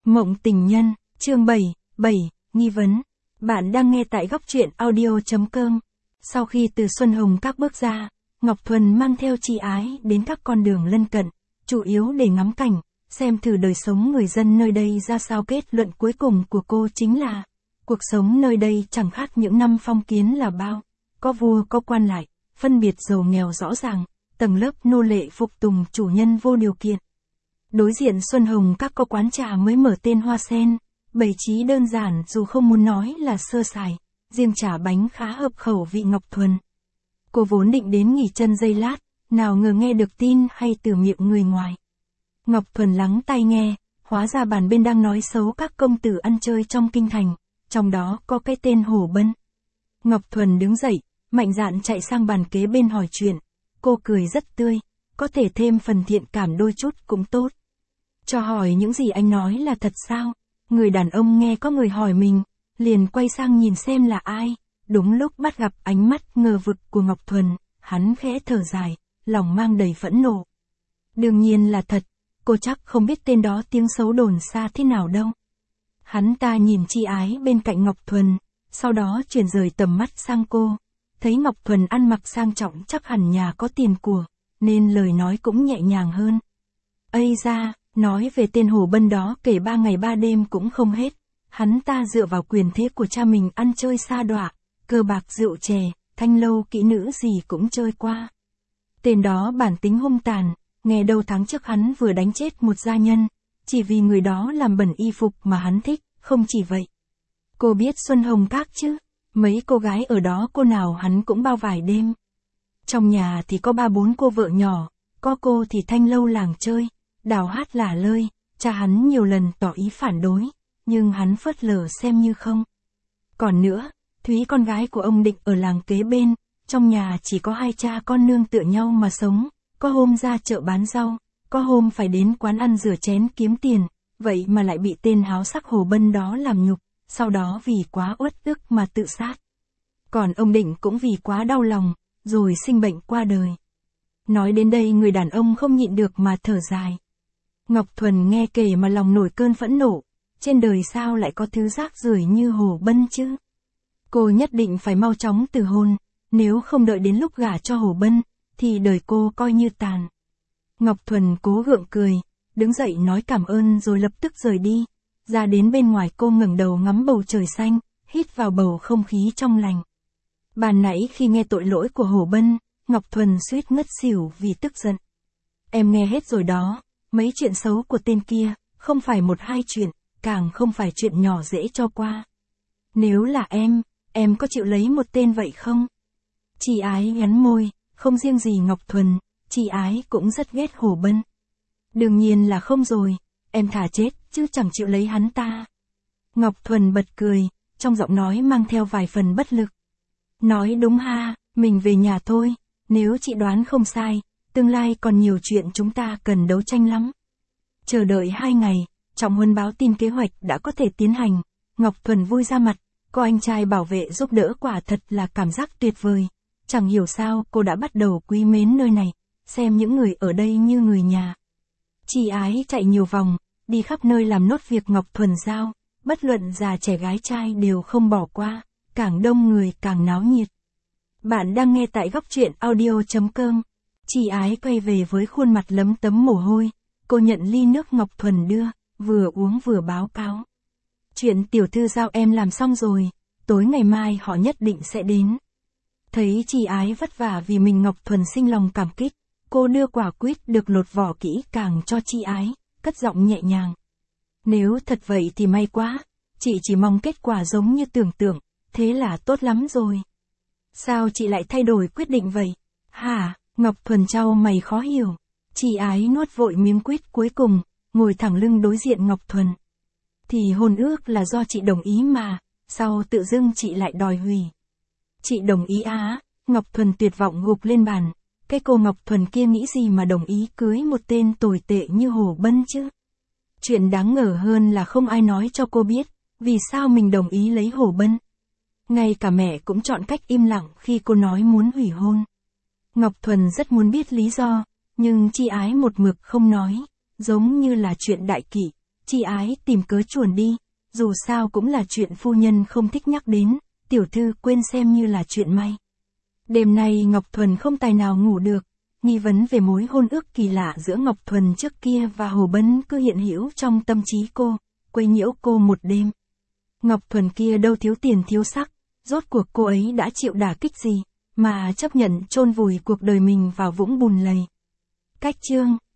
Mộng tình nhân, chương 7, nghi vấn. Bạn đang nghe tại góc truyện audio.com. Sau khi từ Xuân Hồng Các bước ra, Ngọc Thuần mang theo chị Ái đến các con đường lân cận, chủ yếu để ngắm cảnh, xem thử đời sống người dân nơi đây ra sao. Kết luận cuối cùng của cô chính là, cuộc sống nơi đây chẳng khác những năm phong kiến là bao, có vua có quan lại, phân biệt giàu nghèo rõ ràng, tầng lớp nô lệ phục tùng chủ nhân vô điều kiện. Đối diện Xuân Hồng Các có quán trà mới mở tên Hoa Sen, bày trí đơn giản dù không muốn nói là sơ sài, riêng trà bánh khá hợp khẩu vị Ngọc Thuần. Cô vốn định đến nghỉ chân giây lát, nào ngờ nghe được tin hay từ miệng người ngoài. Ngọc Thuần lắng tai nghe, hóa ra bàn bên đang nói xấu các công tử ăn chơi trong kinh thành, trong đó có cái tên Hồ Bân. Ngọc Thuần đứng dậy, mạnh dạn chạy sang bàn kế bên hỏi chuyện, cô cười rất tươi, có thể thêm phần thiện cảm đôi chút cũng tốt. Cho hỏi những gì anh nói là thật sao? Người đàn ông nghe có người hỏi mình, liền quay sang nhìn xem là ai. Đúng lúc bắt gặp ánh mắt ngờ vực của Ngọc Thuần, hắn khẽ thở dài, lòng mang đầy phẫn nộ. Đương nhiên là thật, cô chắc không biết tên đó tiếng xấu đồn xa thế nào đâu. Hắn ta nhìn chị Ái bên cạnh Ngọc Thuần, sau đó chuyển rời tầm mắt sang cô. Thấy Ngọc Thuần ăn mặc sang trọng chắc hẳn nhà có tiền của, nên lời nói cũng nhẹ nhàng hơn. Ây ra, nói về tên Hồ Bân đó kể 3 ngày 3 đêm cũng không hết. Hắn ta dựa vào quyền thế của cha mình ăn chơi sa đọa, cờ bạc rượu chè, thanh lâu kỹ nữ gì cũng chơi qua. Tên đó bản tính hung tàn, nghe đâu tháng trước hắn vừa đánh chết một gia nhân, chỉ vì người đó làm bẩn y phục mà hắn thích. Không chỉ vậy, cô biết Xuân Hồng Các chứ, mấy cô gái ở đó cô nào hắn cũng bao vài đêm. Trong nhà thì có 3-4 cô vợ nhỏ, có cô thì thanh lâu làng chơi, đào hát lả lơi. Cha hắn nhiều lần tỏ ý phản đối, nhưng hắn phớt lờ xem như không. Còn nữa, Thúy con gái của ông Định ở làng kế bên, trong nhà chỉ có hai cha con nương tựa nhau mà sống, có hôm ra chợ bán rau, có hôm phải đến quán ăn rửa chén kiếm tiền, vậy mà lại bị tên háo sắc Hồ Bân đó làm nhục, sau đó vì quá uất ức mà tự sát. Còn ông Định cũng vì quá đau lòng, rồi sinh bệnh qua đời. Nói đến đây người đàn ông không nhịn được mà thở dài. Ngọc Thuần nghe kể mà lòng nổi cơn phẫn nộ, trên đời sao lại có thứ rác rưởi như Hồ Bân chứ? Cô nhất định phải mau chóng từ hôn, nếu không đợi đến lúc gả cho Hồ Bân, thì đời cô coi như tàn. Ngọc Thuần cố gượng cười, đứng dậy nói cảm ơn rồi lập tức rời đi. Ra đến bên ngoài cô ngẩng đầu ngắm bầu trời xanh, hít vào bầu không khí trong lành. Ban nãy khi nghe tội lỗi của Hồ Bân, Ngọc Thuần suýt ngất xỉu vì tức giận. Em nghe hết rồi đó, mấy chuyện xấu của tên kia, không phải 1-2 chuyện, càng không phải chuyện nhỏ dễ cho qua. Nếu là em có chịu lấy một tên vậy không? Chị Ái nhắn môi, không riêng gì Ngọc Thuần, chị Ái cũng rất ghét Hồ Bân. Đương nhiên là không rồi, em thà chết, chứ chẳng chịu lấy hắn ta. Ngọc Thuần bật cười, trong giọng nói mang theo vài phần bất lực. Nói đúng ha, mình về nhà thôi, nếu chị đoán không sai, tương lai còn nhiều chuyện chúng ta cần đấu tranh lắm. Chờ đợi 2 ngày, Trọng Huân báo tin kế hoạch đã có thể tiến hành, Ngọc Thuần vui ra mặt, có anh trai bảo vệ giúp đỡ quả thật là cảm giác tuyệt vời. Chẳng hiểu sao cô đã bắt đầu quý mến nơi này, xem những người ở đây như người nhà. Chị Ái chạy nhiều vòng, đi khắp nơi làm nốt việc Ngọc Thuần giao, bất luận già trẻ gái trai đều không bỏ qua, càng đông người càng náo nhiệt. Bạn đang nghe tại góc truyện audio.com. Chị Ái quay về với khuôn mặt lấm tấm mồ hôi, cô nhận ly nước Ngọc Thuần đưa, vừa uống vừa báo cáo. Chuyện tiểu thư giao em làm xong rồi, tối ngày mai họ nhất định sẽ đến. Thấy chị Ái vất vả vì mình, Ngọc Thuần sinh lòng cảm kích, cô đưa quả quýt được lột vỏ kỹ càng cho chị Ái, cất giọng nhẹ nhàng. Nếu thật vậy thì may quá, chị chỉ mong kết quả giống như tưởng tượng, thế là tốt lắm rồi. Sao chị lại thay đổi quyết định vậy? Hả? Ngọc Thuần chau mày khó hiểu. Chị Ái nuốt vội miếng quýt cuối cùng, ngồi thẳng lưng đối diện Ngọc Thuần. Thì hôn ước là do chị đồng ý mà, sao tự dưng chị lại đòi hủy? Chị đồng ý á? Ngọc Thuần tuyệt vọng gục lên bàn. Cái cô Ngọc Thuần kia nghĩ gì mà đồng ý cưới một tên tồi tệ như Hồ Bân chứ? Chuyện đáng ngờ hơn là không ai nói cho cô biết, vì sao mình đồng ý lấy Hồ Bân. Ngay cả mẹ cũng chọn cách im lặng khi cô nói muốn hủy hôn. Ngọc Thuần rất muốn biết lý do, nhưng chị Ái một mực không nói, giống như là chuyện đại kỷ, Chị ái tìm cớ chuồn đi, dù sao cũng là chuyện phu nhân không thích nhắc đến, tiểu thư quên xem như là chuyện may. Đêm nay Ngọc Thuần không tài nào ngủ được, nghi vấn về mối hôn ước kỳ lạ giữa Ngọc Thuần trước kia và Hồ Bân cứ hiện hữu trong tâm trí cô, quấy nhiễu cô một đêm. Ngọc Thuần kia đâu thiếu tiền thiếu sắc, rốt cuộc cô ấy đã chịu đả kích gì, mà chấp nhận chôn vùi cuộc đời mình vào vũng bùn lầy. Cách chương